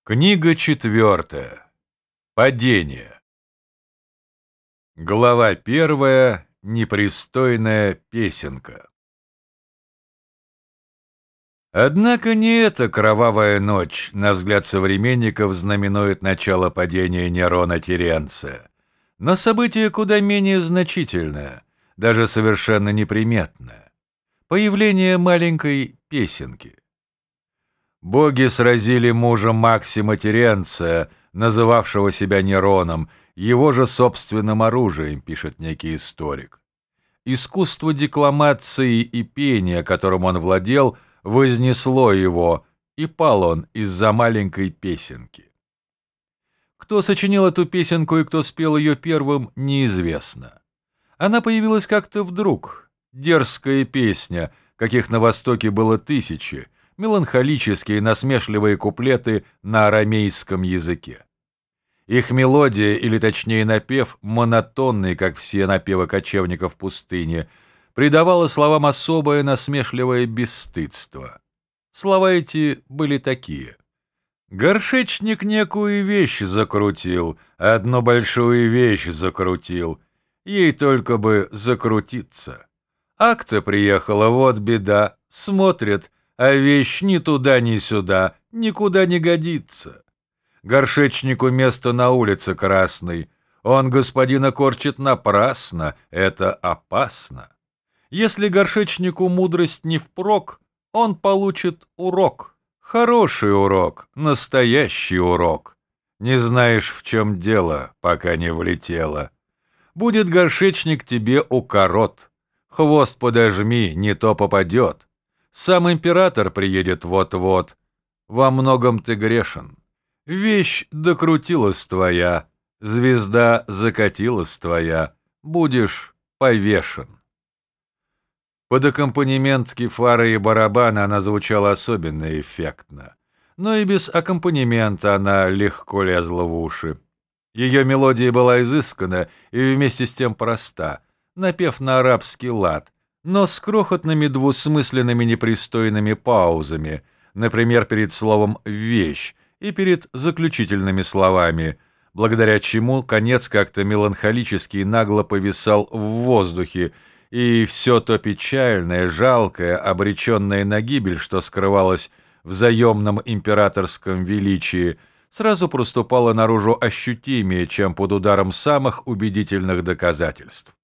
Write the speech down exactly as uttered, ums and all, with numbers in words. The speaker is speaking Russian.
Книга четвертая. Падение. Глава первая. Непристойная песенка. Однако не эта кровавая ночь, на взгляд современников, знаменует начало падения Нерона Теренция, но событие куда менее значительное, даже совершенно неприметное. Появление маленькой песенки. Боги сразили мужа Максима Теренция, называвшего себя Нероном, его же собственным оружием, пишет некий историк. Искусство декламации и пения, которым он владел, вознесло его, и пал он из-за маленькой песенки. Кто сочинил эту песенку и кто спел ее первым, неизвестно. Она появилась как-то вдруг, дерзкая песня, каких на Востоке было тысячи, меланхолические насмешливые куплеты на арамейском языке. Их мелодия, или точнее напев, монотонный, как все напевы кочевников в пустыне, придавала словам особое насмешливое бесстыдство. Слова эти были такие: «Горшечник некую вещь закрутил, одну большую вещь закрутил, ей только бы закрутиться. Акта приехала, вот беда, смотрит, а вещь ни туда, ни сюда, никуда не годится. Горшечнику место на улице красной, он господина корчит напрасно, это опасно. Если горшечнику мудрость не впрок, он получит урок. Хороший урок, настоящий урок. Не знаешь, в чем дело, пока не влетело. Будет горшечник тебе укорот, хвост подожми, не то попадет. Сам император приедет вот-вот, во многом ты грешен. Вещь докрутилась твоя, звезда закатилась твоя, будешь повешен». Под аккомпанемент кефары и барабана она звучала особенно эффектно, но и без аккомпанемента она легко лезла в уши. Ее мелодия была изысканна и вместе с тем проста, напев на арабский лад, но с крохотными двусмысленными непристойными паузами, например, перед словом «вещь» и перед заключительными словами, благодаря чему конец как-то меланхолически и нагло повисал в воздухе, и все то печальное, жалкое, обреченное на гибель, что скрывалось в заемном императорском величии, сразу проступало наружу ощутимее, чем под ударом самых убедительных доказательств.